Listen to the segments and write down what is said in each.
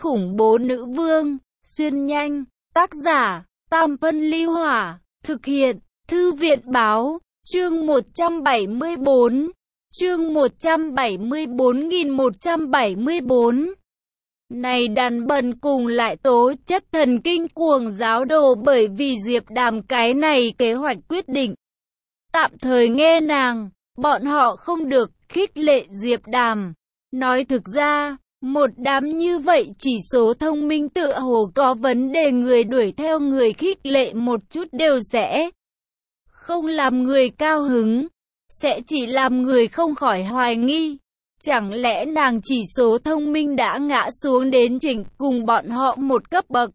khủng bố nữ vương, xuyên nhanh, tác giả, Tam Phân Ly Hỏa, thực hiện, Thư viện Báo, chương 174, chương 174.174. Này đàn bần cùng lại tố chất thần kinh cuồng giáo đồ bởi vì Diệp Đàm cái này kế hoạch quyết định. Tạm thời nghe nàng, bọn họ không được khích lệ Diệp Đàm. Nói thực ra, một đám như vậy chỉ số thông minh tựa hồ có vấn đề, người đuổi theo người khích lệ một chút đều sẽ không làm người cao hứng, sẽ chỉ làm người không khỏi hoài nghi. Chẳng lẽ nàng chỉ số thông minh đã ngã xuống đến chỉnh cùng bọn họ một cấp bậc?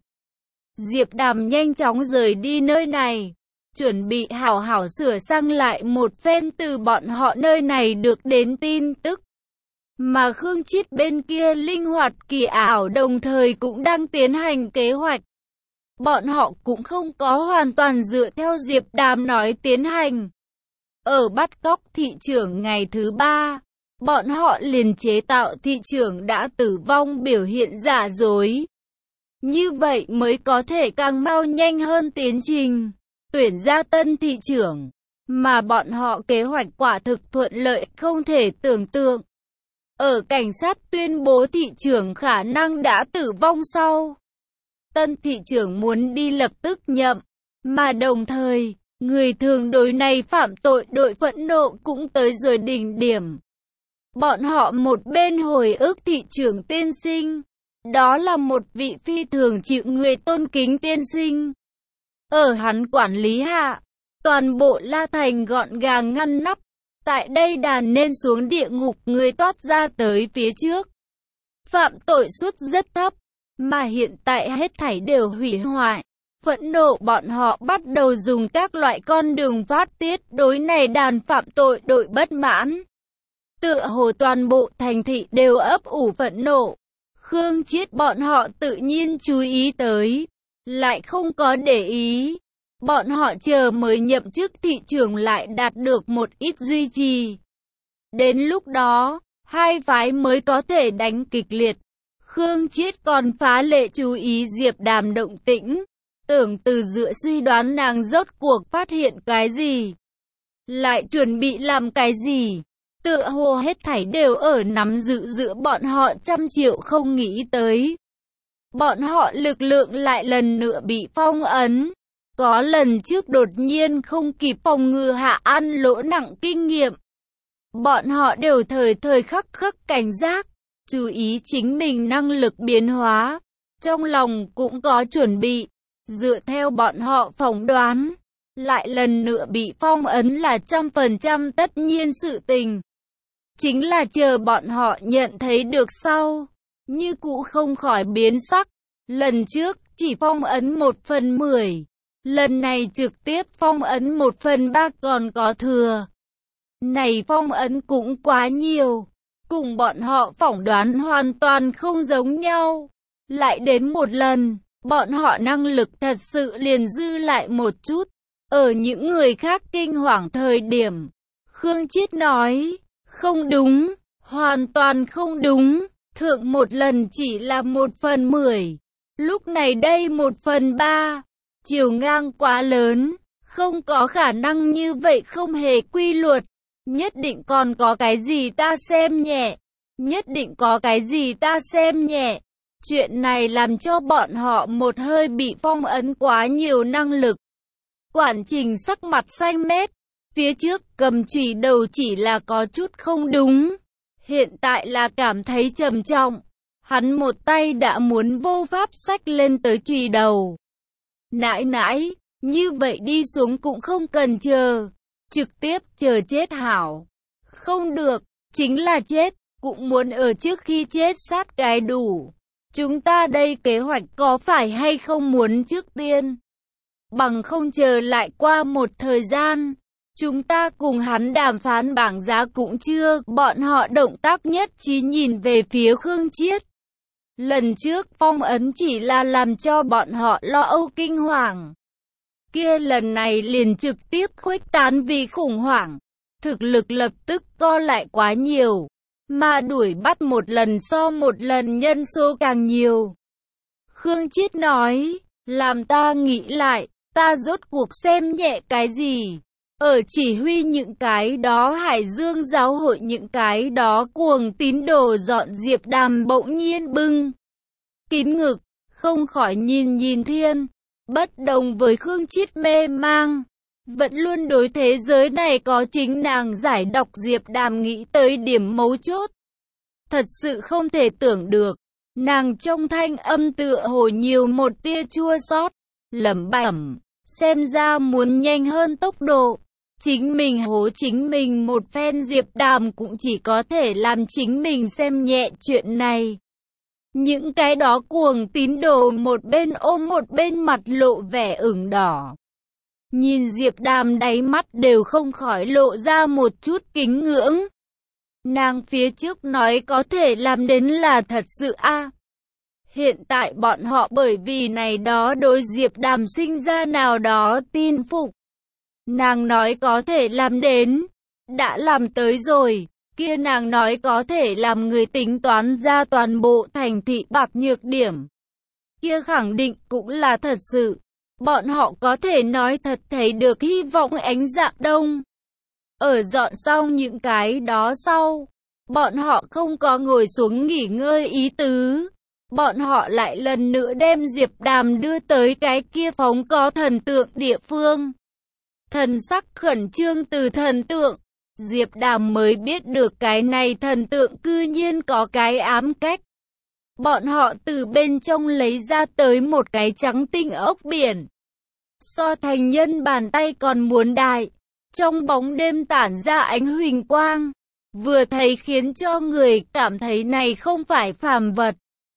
Diệp Đàm nhanh chóng rời đi nơi này, chuẩn bị hảo hảo sửa sang lại một phen từ bọn họ nơi này được đến tin tức. Mà Khương Chiết bên kia linh hoạt kỳ ảo đồng thời cũng đang tiến hành kế hoạch. Bọn họ cũng không có hoàn toàn dựa theo Diệp Đàm nói tiến hành. Ở bắt cóc thị trưởng ngày thứ 3, bọn họ liền chế tạo thị trưởng đã tử vong biểu hiện giả dối. Như vậy mới có thể càng mau nhanh hơn tiến trình tuyển ra tân thị trưởng, mà bọn họ kế hoạch quả thực thuận lợi không thể tưởng tượng. Ở cảnh sát tuyên bố thị trưởng khả năng đã tử vong sau, tân thị trưởng muốn đi lập tức nhậm, mà đồng thời, người thường đối này phạm tội đội phẫn nộ cũng tới rồi đỉnh điểm. Bọn họ một bên hồi ức thị trưởng tiên sinh, đó là một vị phi thường chịu người tôn kính tiên sinh. Ở hắn quản lý hạ, toàn bộ La Thành gọn gàng ngăn nắp. Tại đây đàn nên xuống địa ngục người toát ra tới phía trước. Phạm tội suất rất thấp, mà hiện tại hết thảy đều hủy hoại. Phẫn nộ bọn họ bắt đầu dùng các loại con đường phát tiết đối này đàn phạm tội đội bất mãn. Tựa hồ toàn bộ thành thị đều ấp ủ phẫn nộ. Khương Chiết bọn họ tự nhiên chú ý tới, lại không có để ý. Bọn họ chờ mới nhậm chức thị trưởng lại đạt được một ít duy trì. Đến lúc đó, hai phái mới có thể đánh kịch liệt. Khương Chiết còn phá lệ chú ý Diệp Đàm động tĩnh, tưởng từ dựa suy đoán nàng rốt cuộc phát hiện cái gì, lại chuẩn bị làm cái gì. Tựa hồ hết thảy đều ở nắm giữ giữa bọn họ, 100 triệu không nghĩ tới. Bọn họ lực lượng lại lần nữa bị phong ấn. Có lần trước đột nhiên không kịp phòng ngừa hạ ăn lỗ nặng kinh nghiệm. Bọn họ đều thời thời khắc khắc cảnh giác, chú ý chính mình năng lực biến hóa. Trong lòng cũng có chuẩn bị, dựa theo bọn họ phỏng đoán, lại lần nữa bị phong ấn là 100% tất nhiên sự tình. Chính là chờ bọn họ nhận thấy được sau, như cũ không khỏi biến sắc. Lần trước chỉ phong ấn 1/10. Lần này trực tiếp phong ấn 1/3 còn có thừa. Này phong ấn cũng quá nhiều, cùng bọn họ phỏng đoán hoàn toàn không giống nhau. Lại đến một lần, bọn họ năng lực thật sự liền dư lại một chút. Ở những người khác kinh hoàng thời điểm, Khương Chiết nói, không đúng, hoàn toàn không đúng, thượng một lần chỉ là 1/10, lúc này đây 1/3. Chiều ngang quá lớn, không có khả năng như vậy, không hề quy luật. Nhất định còn có cái gì ta xem nhẹ. Nhất định có cái gì ta xem nhẹ. Chuyện này làm cho bọn họ một hơi bị phong ấn quá nhiều năng lực. Quản Trình sắc mặt xanh mét. Phía trước cầm chùy đầu chỉ là có chút không đúng. Hiện tại là cảm thấy trầm trọng. Hắn một tay đã muốn vô pháp xách lên tới chùy đầu. Nãi nãi, như vậy đi xuống cũng không cần chờ, trực tiếp chờ chết hảo. Không được, chính là chết, cũng muốn ở trước khi chết sát cái đủ. Chúng ta đây kế hoạch có phải hay không muốn trước tiên? Bằng không chờ lại qua một thời gian, chúng ta cùng hắn đàm phán bảng giá cũng chưa. Bọn họ động tác nhất trí nhìn về phía Khương Chiết. Lần trước phong ấn chỉ là làm cho bọn họ lo âu kinh hoàng. Kia lần này liền trực tiếp khuếch tán vì khủng hoảng. Thực lực lập tức co lại quá nhiều. Mà đuổi bắt một lần so một lần nhân số càng nhiều. Khương Chiết nói, làm ta nghĩ lại, ta rốt cuộc xem nhẹ cái gì? Ở chỉ huy những cái đó Hải Dương giáo hội những cái đó cuồng tín đồ dọn Diệp Đàm bỗng nhiên bưng kín ngực, không khỏi nhìn thiên. Bất đồng với Khương Chiết mê mang, vẫn luôn đối thế giới này có chính nàng giải đọc Diệp Đàm nghĩ tới điểm mấu chốt. Thật sự không thể tưởng được, nàng trong thanh âm tựa hồ nhiều một tia chua xót, lẩm bẩm, xem ra muốn nhanh hơn tốc độ. Chính mình hố chính mình một phen Diệp Đàm cũng chỉ có thể làm chính mình xem nhẹ chuyện này. Những cái đó cuồng tín đồ một bên ôm một bên mặt lộ vẻ ửng đỏ. Nhìn Diệp Đàm đáy mắt đều không khỏi lộ ra một chút kính ngưỡng. Nàng phía trước nói có thể làm đến là thật sự a. Hiện tại bọn họ bởi vì này đó đối Diệp Đàm sinh ra nào đó tin phục. Nàng nói có thể làm đến, đã làm tới rồi, kia nàng nói có thể làm người tính toán ra toàn bộ thành thị bạc nhược điểm. Kia khẳng định cũng là thật sự, bọn họ có thể nói thật thấy được hy vọng ánh dạng đông. Ở dọn xong những cái đó sau, bọn họ không có ngồi xuống nghỉ ngơi ý tứ. Bọn họ lại lần nữa đem Diệp Đàm đưa tới cái kia phóng có thần tượng địa phương. Thần sắc khẩn trương từ thần tượng, Diệp Đàm mới biết được cái này thần tượng cư nhiên có cái ám cách. Bọn họ từ bên trong lấy ra tới một cái trắng tinh ốc biển. So thành nhân bàn tay còn muốn đại, trong bóng đêm tản ra ánh huỳnh quang. Vừa thấy khiến cho người cảm thấy này không phải phàm vật.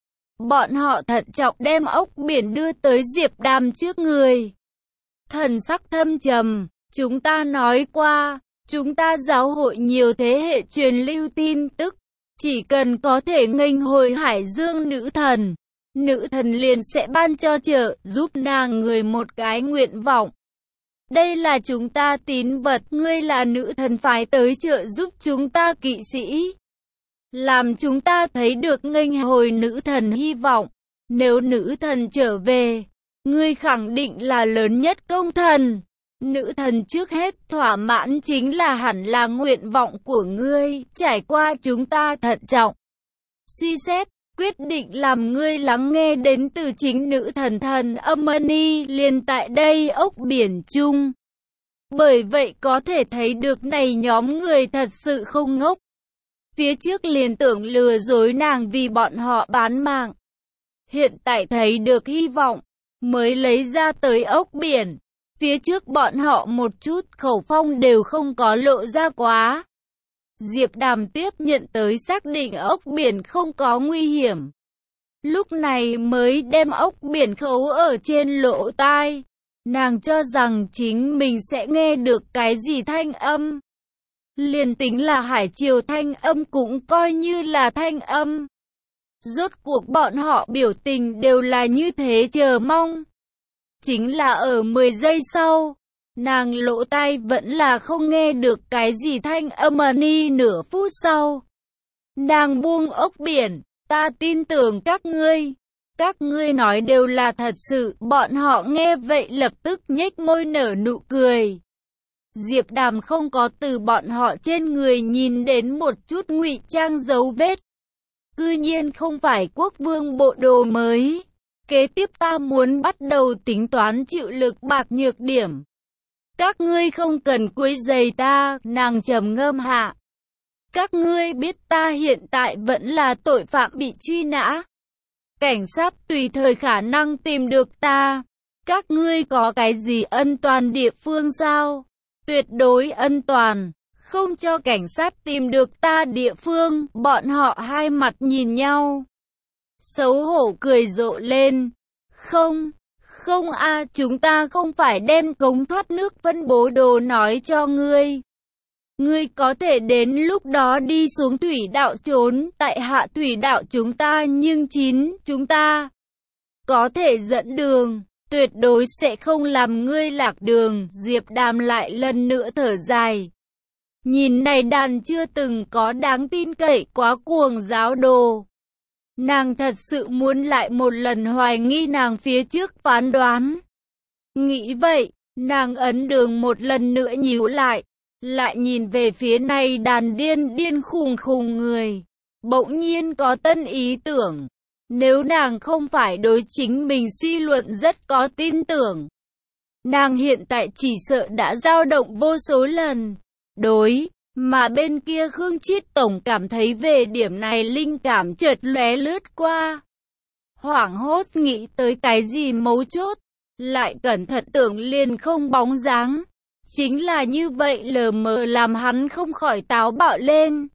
Bọn họ thận trọng đem ốc biển đưa tới Diệp Đàm trước người. Thần sắc thâm trầm, chúng ta nói qua, chúng ta giáo hội nhiều thế hệ truyền lưu tin tức, chỉ cần có thể nghênh hồi Hải Dương nữ thần liền sẽ ban cho trợ giúp nàng người một cái nguyện vọng. Đây là chúng ta tín vật, ngươi là nữ thần phải tới trợ giúp chúng ta kỵ sĩ. Làm chúng ta thấy được nghênh hồi nữ thần hy vọng. Nếu nữ thần trở về, ngươi khẳng định là lớn nhất công thần. Nữ thần trước hết thỏa mãn chính là hẳn là nguyện vọng của ngươi. Trải qua chúng ta thận trọng suy xét, quyết định làm ngươi lắng nghe đến từ chính nữ thần thần Amani liền tại đây ốc biển chung. Bởi vậy có thể thấy được này nhóm người thật sự không ngốc. Phía trước liền tưởng lừa dối nàng vì bọn họ bán mạng. Hiện tại thấy được hy vọng, mới lấy ra tới ốc biển. Phía trước bọn họ một chút khẩu phong đều không có lộ ra quá. Diệp Đàm tiếp nhận tới xác định ốc biển không có nguy hiểm. Lúc này mới đem ốc biển khấu ở trên lỗ tai. Nàng cho rằng chính mình sẽ nghe được cái gì thanh âm. Liền tính là hải triều thanh âm cũng coi như là thanh âm. Rốt cuộc bọn họ biểu tình đều là như thế chờ mong. Chính là ở 10 giây sau, nàng lỗ tai vẫn là không nghe được cái gì thanh âm. Nửa phút sau, nàng buông ốc biển, ta tin tưởng các ngươi nói đều là thật sự. Bọn họ nghe vậy lập tức nhếch môi nở nụ cười. Diệp Đàm không có từ bọn họ trên người nhìn đến một chút ngụy trang dấu vết. Cư nhiên không phải quốc vương bộ đồ mới. Kế tiếp ta muốn bắt đầu tính toán chịu lực bạc nhược điểm. Các ngươi không cần quấy rầy ta, nàng trầm ngâm hạ. Các ngươi biết ta hiện tại vẫn là tội phạm bị truy nã. Cảnh sát tùy thời khả năng tìm được ta. Các ngươi có cái gì ân toàn địa phương sao? Tuyệt đối ân toàn, không cho cảnh sát tìm được ta địa phương. Bọn họ hai mặt nhìn nhau, xấu hổ cười rộ lên. Không a, chúng ta không phải đem cống thoát nước phân bố đồ nói cho ngươi. Ngươi có thể đến lúc đó đi xuống thủy đạo trốn tại hạ thủy đạo chúng ta, nhưng chúng ta có thể dẫn đường. Tuyệt đối sẽ không làm ngươi lạc đường. Diệp Đàm lại lần nữa thở dài. Nhìn này đàn chưa từng có đáng tin cậy quá cuồng giáo đồ. Nàng thật sự muốn lại một lần hoài nghi nàng phía trước phán đoán. Nghĩ vậy, nàng ấn đường một lần nữa nhíu lại nhìn về phía này đàn điên khùng khùng người. Bỗng nhiên có tân ý tưởng. Nếu nàng không phải đối chính mình suy luận rất có tin tưởng, nàng hiện tại chỉ sợ đã dao động vô số lần. Mà bên kia Khương Chiết tổng cảm thấy về điểm này linh cảm chợt lóe lướt qua. Hoảng hốt nghĩ tới cái gì mấu chốt, lại cẩn thận tưởng liền không bóng dáng. Chính là như vậy lờ mờ làm hắn không khỏi táo bạo lên.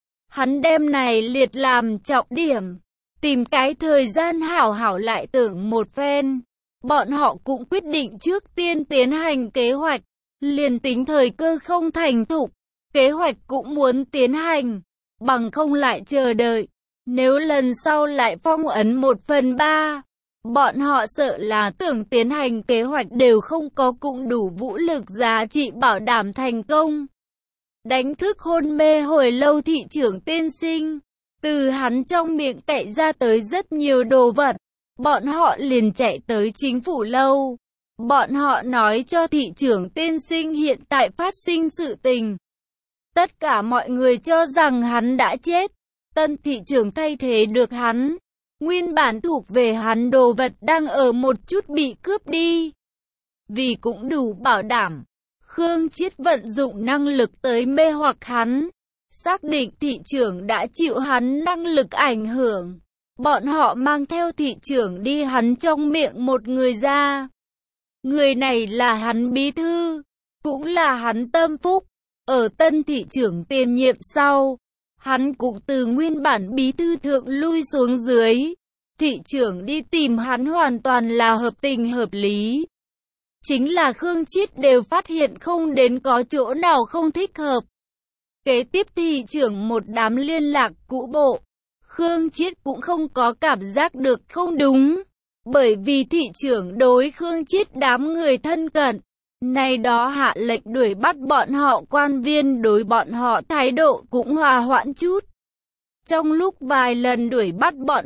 Hắn đem này liệt làm trọng điểm, tìm cái thời gian hảo hảo lại tưởng một phen. Bọn họ cũng quyết định trước tiên tiến hành kế hoạch, liền tính thời cơ không thành thục, kế hoạch cũng muốn tiến hành, bằng không lại chờ đợi. Nếu lần sau lại phong ấn 1/3, bọn họ sợ là tưởng tiến hành kế hoạch đều không có cũng đủ vũ lực giá trị bảo đảm thành công. Đánh thức hôn mê hồi lâu thị trưởng tiên sinh, từ hắn trong miệng cậy ra tới rất nhiều đồ vật, bọn họ liền chạy tới chính phủ lâu. Bọn họ nói cho thị trưởng tiên sinh hiện tại phát sinh sự tình. Tất cả mọi người cho rằng hắn đã chết, tân thị trưởng thay thế được hắn. Nguyên bản thuộc về hắn đồ vật đang ở một chút bị cướp đi. Vì cũng đủ bảo đảm, Khương Chiết vận dụng năng lực tới mê hoặc hắn. Xác định thị trưởng đã chịu hắn năng lực ảnh hưởng. Bọn họ mang theo thị trưởng đi hắn trong miệng một người ra. Người này là hắn bí thư, cũng là hắn tâm phúc. Ở tân thị trưởng tiền nhiệm sau, hắn cũng từ nguyên bản bí thư thượng lui xuống dưới. Thị trưởng đi tìm hắn hoàn toàn là hợp tình hợp lý. Chính là Khương Chiết đều phát hiện không đến có chỗ nào không thích hợp. Kế tiếp thị trưởng một đám liên lạc cũ bộ, Khương Chiết cũng không có cảm giác được không đúng. Bởi vì thị trưởng đối Khương Chiết đám người thân cận, nay đó hạ lệnh đuổi bắt bọn họ, quan viên đối bọn họ thái độ cũng hòa hoãn chút. Trong lúc vài lần đuổi bắt bọn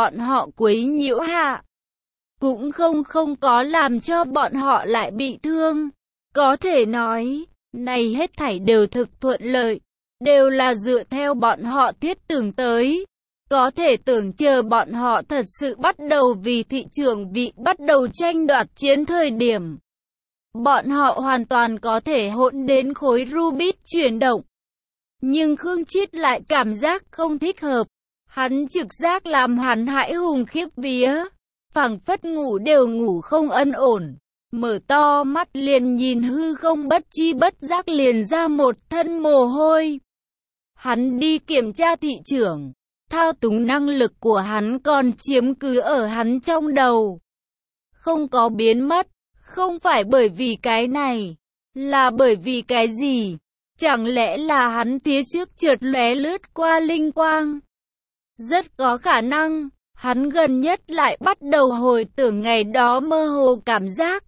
họ quấy nhiễu hạ, cũng không có làm cho bọn họ lại bị thương. Có thể nói, này hết thảy đều thực thuận lợi, đều là dựa theo bọn họ thiết tưởng tới. Có thể tưởng chờ bọn họ thật sự bắt đầu vì thị trường vị bắt đầu tranh đoạt chiến thời điểm, bọn họ hoàn toàn có thể hỗn đến khối Rubik chuyển động. Nhưng Khương Chiết lại cảm giác không thích hợp. Hắn trực giác làm hắn hãi hùng khiếp vía, phảng phất ngủ đều ngủ không yên ổn. Mở to mắt liền nhìn hư không, bất chi bất giác liền ra một thân mồ hôi. Hắn đi kiểm tra thị trưởng, thao túng năng lực của hắn còn chiếm cứ ở hắn trong đầu, không có biến mất. Không phải bởi vì cái này, là bởi vì cái gì? Chẳng lẽ là hắn phía trước chợt lóe lướt qua linh quang? Rất có khả năng, hắn gần nhất lại bắt đầu hồi tưởng ngày đó mơ hồ cảm giác.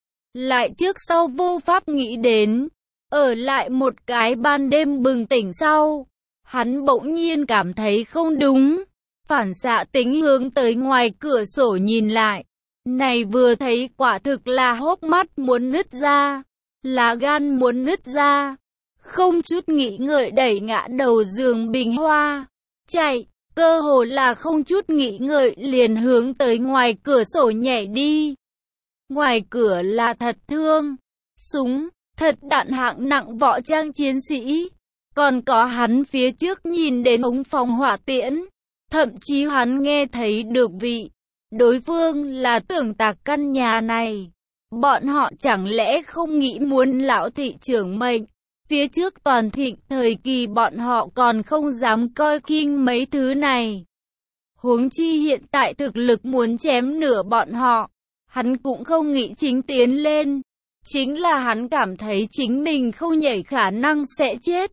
Lại trước sau vô pháp nghĩ đến, ở lại một cái ban đêm bừng tỉnh sau, hắn bỗng nhiên cảm thấy không đúng, phản xạ tính hướng tới ngoài cửa sổ nhìn lại. Này vừa thấy quả thực là hốc mắt muốn nứt ra, là gan muốn nứt ra. Không chút nghĩ ngợi đẩy ngã đầu giường bình hoa, chạy, cơ hồ là không chút nghĩ ngợi liền hướng tới ngoài cửa sổ nhảy đi. Ngoài cửa là thật thương, súng, thật đạn hạng nặng võ trang chiến sĩ, còn có hắn phía trước nhìn đến ống phòng hỏa tiễn, thậm chí hắn nghe thấy được vị đối phương là tưởng tạc căn nhà này. Bọn họ chẳng lẽ không nghĩ muốn lão thị trưởng mệnh? Phía trước toàn thịnh thời kỳ bọn họ còn không dám coi khinh mấy thứ này. Huống chi hiện tại thực lực muốn chém nửa bọn họ, hắn cũng không nghĩ chính tiến lên. Chính là hắn cảm thấy chính mình không nhảy khả năng sẽ chết.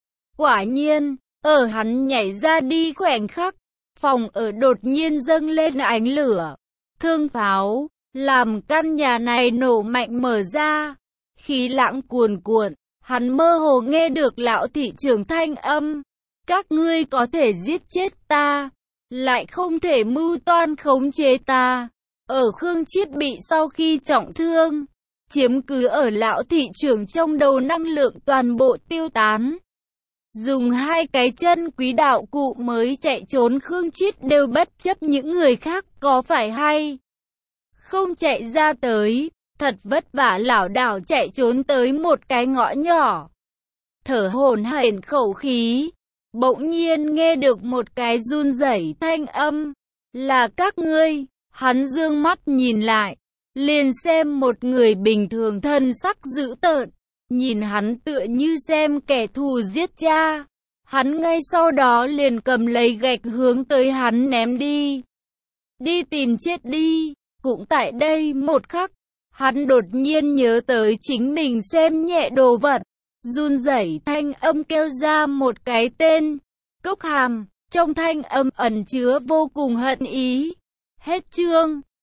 Quả nhiên, ở hắn nhảy ra đi khoảnh khắc, phòng ở đột nhiên dâng lên ánh lửa, thương pháo, làm căn nhà này nổ mạnh mở ra. Khí lãng cuồn cuộn, hắn mơ hồ nghe được lão thị trưởng thanh âm. Các ngươi có thể giết chết ta, lại không thể mưu toan khống chế ta. Ở Khương Chiết bị sau khi trọng thương, chiếm cứ ở lão thị trưởng trong đầu năng lượng toàn bộ tiêu tán. Dùng hai cái chân quý đạo cụ mới chạy trốn Khương Chiết đều bất chấp những người khác có phải hay không chạy ra tới, thật vất vả lảo đảo chạy trốn tới một cái ngõ nhỏ. Thở hổn hển khẩu khí, bỗng nhiên nghe được một cái run rẩy thanh âm, là các ngươi. Hắn dương mắt nhìn lại, liền xem một người bình thường thân sắc dữ tợn, nhìn hắn tựa như xem kẻ thù giết cha. Hắn ngay sau đó liền cầm lấy gạch hướng tới hắn ném đi. Đi tìm chết đi. Cũng tại đây một khắc, hắn đột nhiên nhớ tới chính mình xem nhẹ đồ vật, run rẩy thanh âm kêu ra một cái tên, Cốc Hàm, trong thanh âm ẩn chứa vô cùng hận ý. Hết chương.